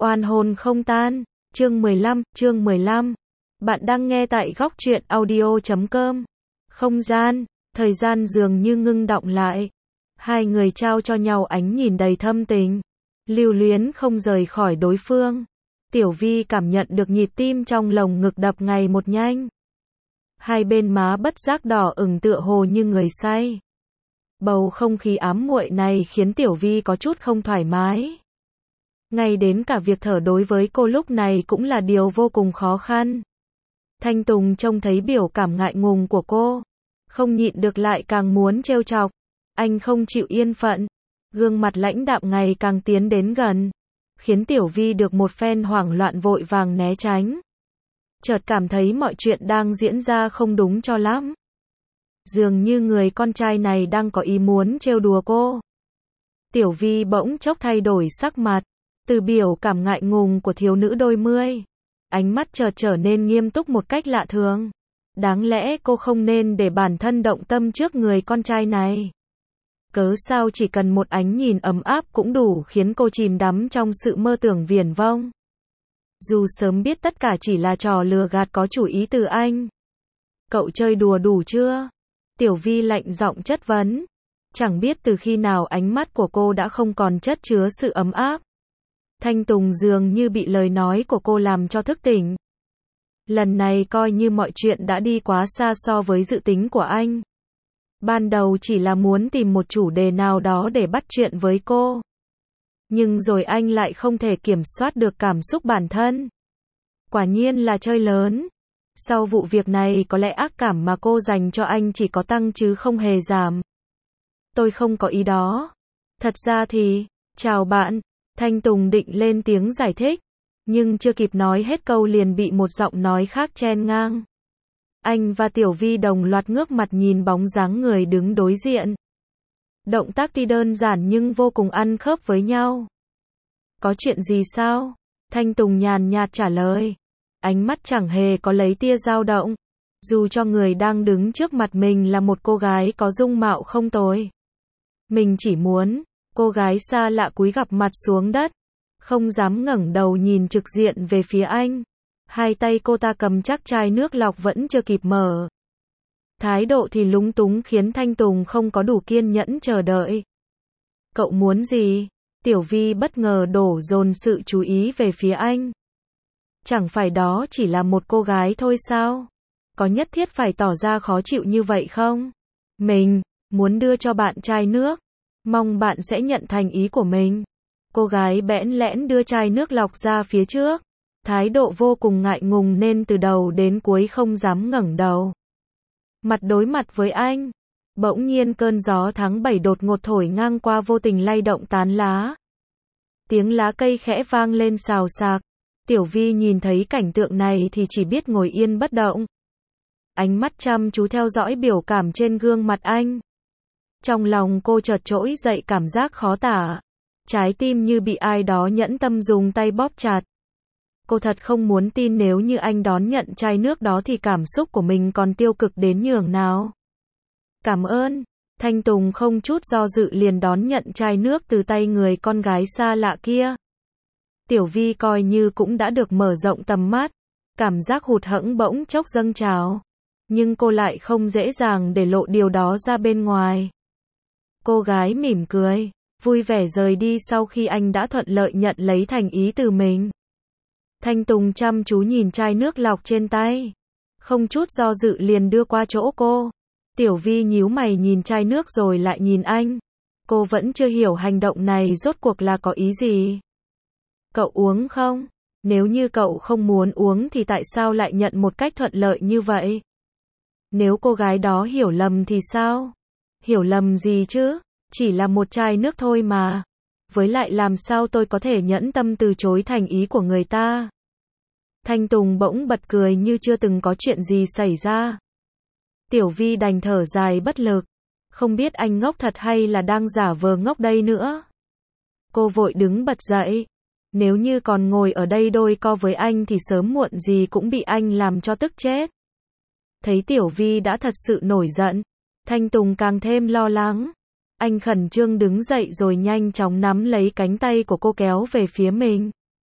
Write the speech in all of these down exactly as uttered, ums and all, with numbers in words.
Oan hồn không tan, chương mười lăm, chương mười lăm. Bạn đang nghe tại góc truyện audio chấm com. Không gian, thời gian dường như ngưng đọng lại. Hai người trao cho nhau ánh nhìn đầy thâm tình, lưu luyến không rời khỏi đối phương. Tiểu Vi cảm nhận được nhịp tim trong lồng ngực đập ngày một nhanh. Hai bên má bất giác đỏ ửng tựa hồ như người say. Bầu không khí ám muội này khiến Tiểu Vi có chút không thoải mái. Ngay đến cả việc thở đối với cô lúc này cũng là điều vô cùng khó khăn. Thanh Tùng trông thấy biểu cảm ngại ngùng của cô, không nhịn được lại càng muốn trêu chọc. Anh không chịu yên phận, gương mặt lãnh đạm ngày càng tiến đến gần, khiến Tiểu Vi được một phen hoảng loạn vội vàng né tránh. Chợt cảm thấy mọi chuyện đang diễn ra không đúng cho lắm. Dường như người con trai này đang có ý muốn trêu đùa cô. Tiểu Vi bỗng chốc thay đổi sắc mặt, từ biểu cảm ngại ngùng của thiếu nữ đôi mươi, ánh mắt chợt trở nên nghiêm túc một cách lạ thường. Đáng lẽ cô không nên để bản thân động tâm trước người con trai này. Cớ sao chỉ cần một ánh nhìn ấm áp cũng đủ khiến cô chìm đắm trong sự mơ tưởng viển vông. Dù sớm biết tất cả chỉ là trò lừa gạt có chủ ý từ anh. Cậu chơi đùa đủ chưa? Tiểu Vi lạnh giọng chất vấn. Chẳng biết từ khi nào ánh mắt của cô đã không còn chất chứa sự ấm áp. Thanh Tùng dường như bị lời nói của cô làm cho thức tỉnh. Lần này coi như mọi chuyện đã đi quá xa so với dự tính của anh. Ban đầu chỉ là muốn tìm một chủ đề nào đó để bắt chuyện với cô. Nhưng rồi anh lại không thể kiểm soát được cảm xúc bản thân. Quả nhiên là chơi lớn. Sau vụ việc này có lẽ ác cảm mà cô dành cho anh chỉ có tăng chứ không hề giảm. Tôi không có ý đó. Thật ra thì, chào bạn. Thanh Tùng định lên tiếng giải thích, nhưng chưa kịp nói hết câu liền bị một giọng nói khác chen ngang. Anh và Tiểu Vi đồng loạt ngước mặt nhìn bóng dáng người đứng đối diện. Động tác tuy đơn giản nhưng vô cùng ăn khớp với nhau. Có chuyện gì sao? Thanh Tùng nhàn nhạt trả lời. Ánh mắt chẳng hề có lấy tia dao động. Dù cho người đang đứng trước mặt mình là một cô gái có dung mạo không tồi. Mình chỉ muốn... Cô gái xa lạ cúi gập mặt xuống đất, không dám ngẩng đầu nhìn trực diện về phía anh. Hai tay cô ta cầm chắc chai nước lọc vẫn chưa kịp mở. Thái độ thì lúng túng khiến Thanh Tùng không có đủ kiên nhẫn chờ đợi. Cậu muốn gì? Tiểu Vi bất ngờ đổ dồn sự chú ý về phía anh. Chẳng phải đó chỉ là một cô gái thôi sao? Có nhất thiết phải tỏ ra khó chịu như vậy không? Mình muốn đưa cho bạn chai nước. Mong bạn sẽ nhận thành ý của mình. Cô gái bẽn lẽn đưa chai nước lọc ra phía trước. Thái độ vô cùng ngại ngùng nên từ đầu đến cuối không dám ngẩng đầu. Mặt đối mặt với anh. Bỗng nhiên cơn gió tháng bảy đột ngột thổi ngang qua vô tình lay động tán lá. Tiếng lá cây khẽ vang lên xào xạc. Tiểu Vi nhìn thấy cảnh tượng này thì chỉ biết ngồi yên bất động. Ánh mắt chăm chú theo dõi biểu cảm trên gương mặt anh. Trong lòng cô chợt trỗi dậy cảm giác khó tả. Trái tim như bị ai đó nhẫn tâm dùng tay bóp chặt. Cô thật không muốn tin nếu như anh đón nhận chai nước đó thì cảm xúc của mình còn tiêu cực đến nhường nào. Cảm ơn. Thanh Tùng không chút do dự liền đón nhận chai nước từ tay người con gái xa lạ kia. Tiểu Vi coi như cũng đã được mở rộng tầm mắt. Cảm giác hụt hẫng bỗng chốc dâng trào. Nhưng cô lại không dễ dàng để lộ điều đó ra bên ngoài. Cô gái mỉm cười, vui vẻ rời đi sau khi anh đã thuận lợi nhận lấy thành ý từ mình. Thanh Tùng chăm chú nhìn chai nước lọc trên tay. Không chút do dự liền đưa qua chỗ cô. Tiểu Vi nhíu mày nhìn chai nước rồi lại nhìn anh. Cô vẫn chưa hiểu hành động này rốt cuộc là có ý gì. Cậu uống không? Nếu như cậu không muốn uống thì tại sao lại nhận một cách thuận lợi như vậy? Nếu cô gái đó hiểu lầm thì sao? Hiểu lầm gì chứ? Chỉ là một chai nước thôi mà. Với lại làm sao tôi có thể nhẫn tâm từ chối thành ý của người ta? Thanh Tùng bỗng bật cười như chưa từng có chuyện gì xảy ra. Tiểu Vi đành thở dài bất lực. Không biết anh ngốc thật hay là đang giả vờ ngốc đây nữa. Cô vội đứng bật dậy. Nếu như còn ngồi ở đây đôi co với anh thì sớm muộn gì cũng bị anh làm cho tức chết. Thấy Tiểu Vi đã thật sự nổi giận. Thanh Tùng càng thêm lo lắng. Anh khẩn trương đứng dậy rồi nhanh chóng nắm lấy cánh tay của cô kéo về phía mình.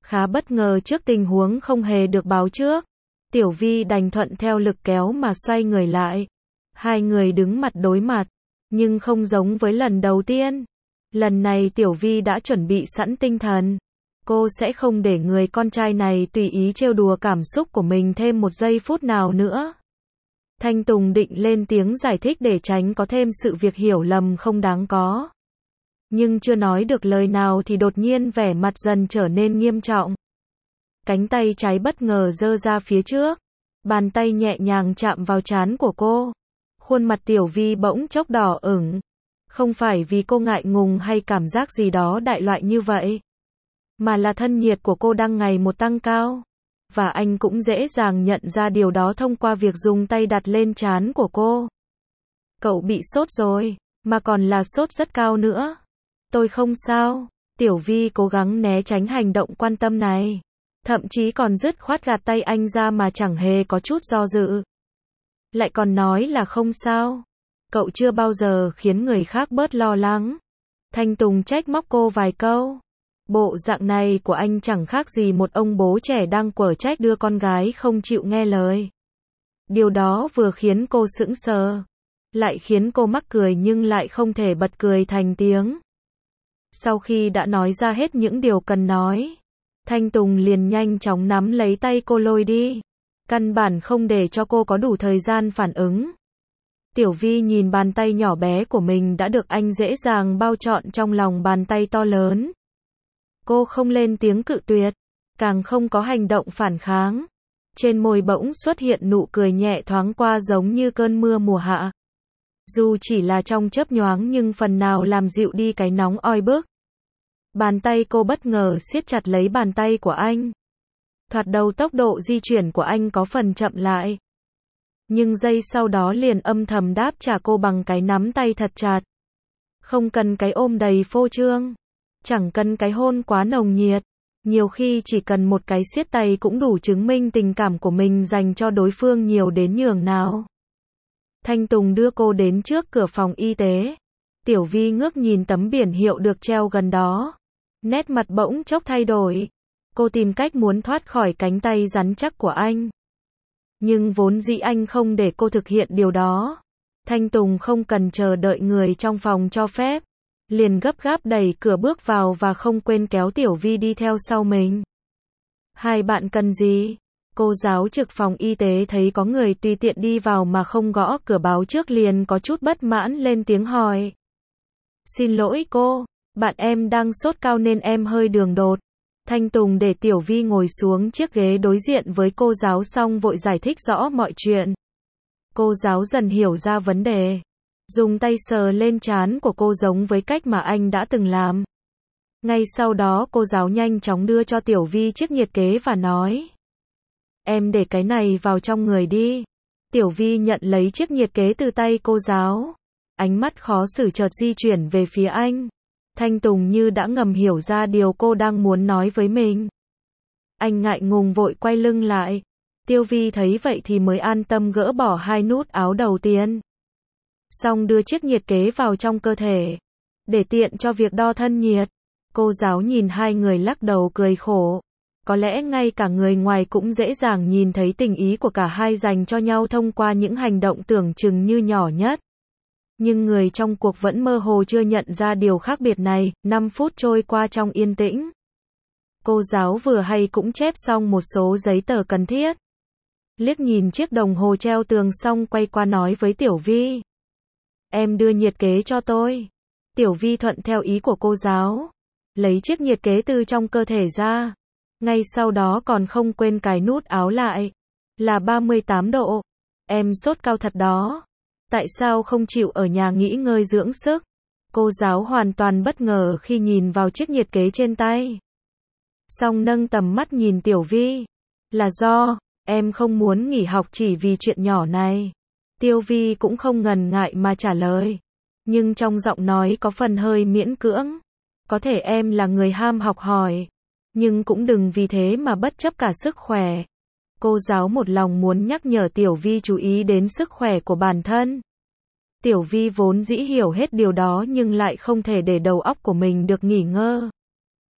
Khá bất ngờ trước tình huống không hề được báo trước. Tiểu Vi đành thuận theo lực kéo mà xoay người lại. Hai người đứng mặt đối mặt, nhưng không giống với lần đầu tiên. Lần này Tiểu Vi đã chuẩn bị sẵn tinh thần. Cô sẽ không để người con trai này tùy ý trêu đùa cảm xúc của mình thêm một giây phút nào nữa. Thanh Tùng định lên tiếng giải thích để tránh có thêm sự việc hiểu lầm không đáng có. Nhưng chưa nói được lời nào thì đột nhiên vẻ mặt dần trở nên nghiêm trọng. Cánh tay trái bất ngờ giơ ra phía trước. Bàn tay nhẹ nhàng chạm vào trán của cô. Khuôn mặt Tiểu Vi bỗng chốc đỏ ửng. Không phải vì cô ngại ngùng hay cảm giác gì đó đại loại như vậy, mà là thân nhiệt của cô đang ngày một tăng cao. Và anh cũng dễ dàng nhận ra điều đó thông qua việc dùng tay đặt lên trán của cô. Cậu bị sốt rồi, mà còn là sốt rất cao nữa. Tôi không sao. Tiểu Vi cố gắng né tránh hành động quan tâm này. Thậm chí còn dứt khoát gạt tay anh ra mà chẳng hề có chút do dự. Lại còn nói là không sao. Cậu chưa bao giờ khiến người khác bớt lo lắng. Thanh Tùng trách móc cô vài câu. Bộ dạng này của anh chẳng khác gì một ông bố trẻ đang quở trách đứa con gái không chịu nghe lời. Điều đó vừa khiến cô sững sờ, lại khiến cô mắc cười nhưng lại không thể bật cười thành tiếng. Sau khi đã nói ra hết những điều cần nói, Thanh Tùng liền nhanh chóng nắm lấy tay cô lôi đi. Căn bản không để cho cô có đủ thời gian phản ứng. Tiểu Vi nhìn bàn tay nhỏ bé của mình đã được anh dễ dàng bao trọn trong lòng bàn tay to lớn. Cô không lên tiếng cự tuyệt, càng không có hành động phản kháng. Trên môi bỗng xuất hiện nụ cười nhẹ thoáng qua giống như cơn mưa mùa hạ. Dù chỉ là trong chớp nhoáng nhưng phần nào làm dịu đi cái nóng oi bức. Bàn tay cô bất ngờ siết chặt lấy bàn tay của anh. Thoạt đầu tốc độ di chuyển của anh có phần chậm lại. Nhưng giây sau đó liền âm thầm đáp trả cô bằng cái nắm tay thật chặt. Không cần cái ôm đầy phô trương. Chẳng cần cái hôn quá nồng nhiệt. Nhiều khi chỉ cần một cái siết tay cũng đủ chứng minh tình cảm của mình dành cho đối phương nhiều đến nhường nào. Thanh Tùng đưa cô đến trước cửa phòng y tế. Tiểu Vi ngước nhìn tấm biển hiệu được treo gần đó. Nét mặt bỗng chốc thay đổi. Cô tìm cách muốn thoát khỏi cánh tay rắn chắc của anh. Nhưng vốn dĩ anh không để cô thực hiện điều đó. Thanh Tùng không cần chờ đợi người trong phòng cho phép. Liền gấp gáp đẩy cửa bước vào và không quên kéo Tiểu Vi đi theo sau mình. Hai bạn cần gì? Cô giáo trực phòng y tế thấy có người tùy tiện đi vào mà không gõ cửa báo trước liền có chút bất mãn lên tiếng hỏi. Xin lỗi cô, bạn em đang sốt cao nên em hơi đường đột. Thanh Tùng để Tiểu Vi ngồi xuống chiếc ghế đối diện với cô giáo xong vội giải thích rõ mọi chuyện. Cô giáo dần hiểu ra vấn đề. Dùng tay sờ lên trán của cô giống với cách mà anh đã từng làm. Ngay sau đó cô giáo nhanh chóng đưa cho Tiểu Vi chiếc nhiệt kế và nói. Em để cái này vào trong người đi. Tiểu Vi nhận lấy chiếc nhiệt kế từ tay cô giáo. Ánh mắt khó xử chợt di chuyển về phía anh. Thanh Tùng như đã ngầm hiểu ra điều cô đang muốn nói với mình. Anh ngại ngùng vội quay lưng lại. Tiểu Vi thấy vậy thì mới an tâm gỡ bỏ hai nút áo đầu tiên. Xong đưa chiếc nhiệt kế vào trong cơ thể. Để tiện cho việc đo thân nhiệt. Cô giáo nhìn hai người lắc đầu cười khổ. Có lẽ ngay cả người ngoài cũng dễ dàng nhìn thấy tình ý của cả hai dành cho nhau thông qua những hành động tưởng chừng như nhỏ nhất. Nhưng người trong cuộc vẫn mơ hồ chưa nhận ra điều khác biệt này. Năm phút trôi qua trong yên tĩnh. Cô giáo vừa hay cũng chép xong một số giấy tờ cần thiết. Liếc nhìn chiếc đồng hồ treo tường xong quay qua nói với Tiểu Vi. Em đưa nhiệt kế cho tôi. Tiểu Vi thuận theo ý của cô giáo. Lấy chiếc nhiệt kế từ trong cơ thể ra. Ngay sau đó còn không quên cài nút áo lại. Là ba mươi tám độ. Em sốt cao thật đó. Tại sao không chịu ở nhà nghỉ ngơi dưỡng sức? Cô giáo hoàn toàn bất ngờ khi nhìn vào chiếc nhiệt kế trên tay. Xong nâng tầm mắt nhìn Tiểu Vi. Là do, em không muốn nghỉ học chỉ vì chuyện nhỏ này. Tiểu Vi cũng không ngần ngại mà trả lời. Nhưng trong giọng nói có phần hơi miễn cưỡng. Có thể em là người ham học hỏi. Nhưng cũng đừng vì thế mà bất chấp cả sức khỏe. Cô giáo một lòng muốn nhắc nhở Tiểu Vi chú ý đến sức khỏe của bản thân. Tiểu Vi vốn dĩ hiểu hết điều đó nhưng lại không thể để đầu óc của mình được nghỉ ngơi.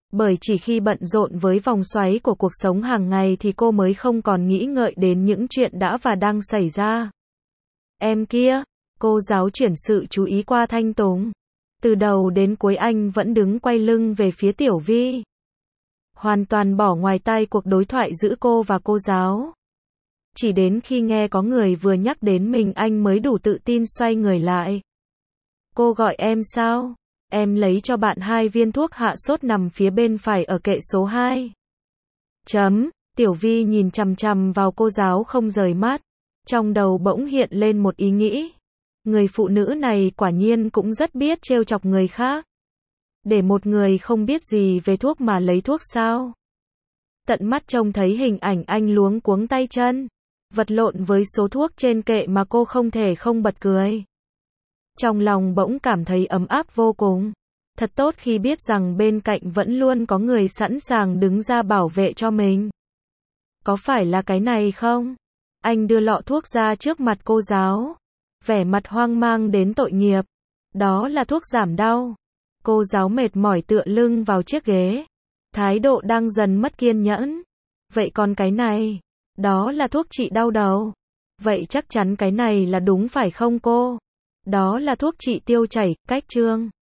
Bởi chỉ khi bận rộn với vòng xoáy của cuộc sống hàng ngày thì cô mới không còn nghĩ ngợi đến những chuyện đã và đang xảy ra. Em kia, cô giáo chuyển sự chú ý qua Thanh Tùng. Từ đầu đến cuối anh vẫn đứng quay lưng về phía Tiểu Vi. Hoàn toàn bỏ ngoài tai cuộc đối thoại giữa cô và cô giáo. Chỉ đến khi nghe có người vừa nhắc đến mình anh mới đủ tự tin xoay người lại. Cô gọi em sao? Em lấy cho bạn hai viên thuốc hạ sốt nằm phía bên phải ở kệ số hai. Chấm, Tiểu Vi nhìn chằm chằm vào cô giáo không rời mắt. Trong đầu bỗng hiện lên một ý nghĩ. Người phụ nữ này quả nhiên cũng rất biết trêu chọc người khác. Để một người không biết gì về thuốc mà lấy thuốc sao? Tận mắt trông thấy hình ảnh anh luống cuống tay chân, vật lộn với số thuốc trên kệ mà cô không thể không bật cười. Trong lòng bỗng cảm thấy ấm áp vô cùng. Thật tốt khi biết rằng bên cạnh vẫn luôn có người sẵn sàng đứng ra bảo vệ cho mình. Có phải là cái này không? Anh đưa lọ thuốc ra trước mặt cô giáo. Vẻ mặt hoang mang đến tội nghiệp. Đó là thuốc giảm đau. Cô giáo mệt mỏi tựa lưng vào chiếc ghế. Thái độ đang dần mất kiên nhẫn. Vậy còn cái này? Đó là thuốc trị đau đầu. Vậy chắc chắn cái này là đúng phải không cô? Đó là thuốc trị tiêu chảy, cách trương.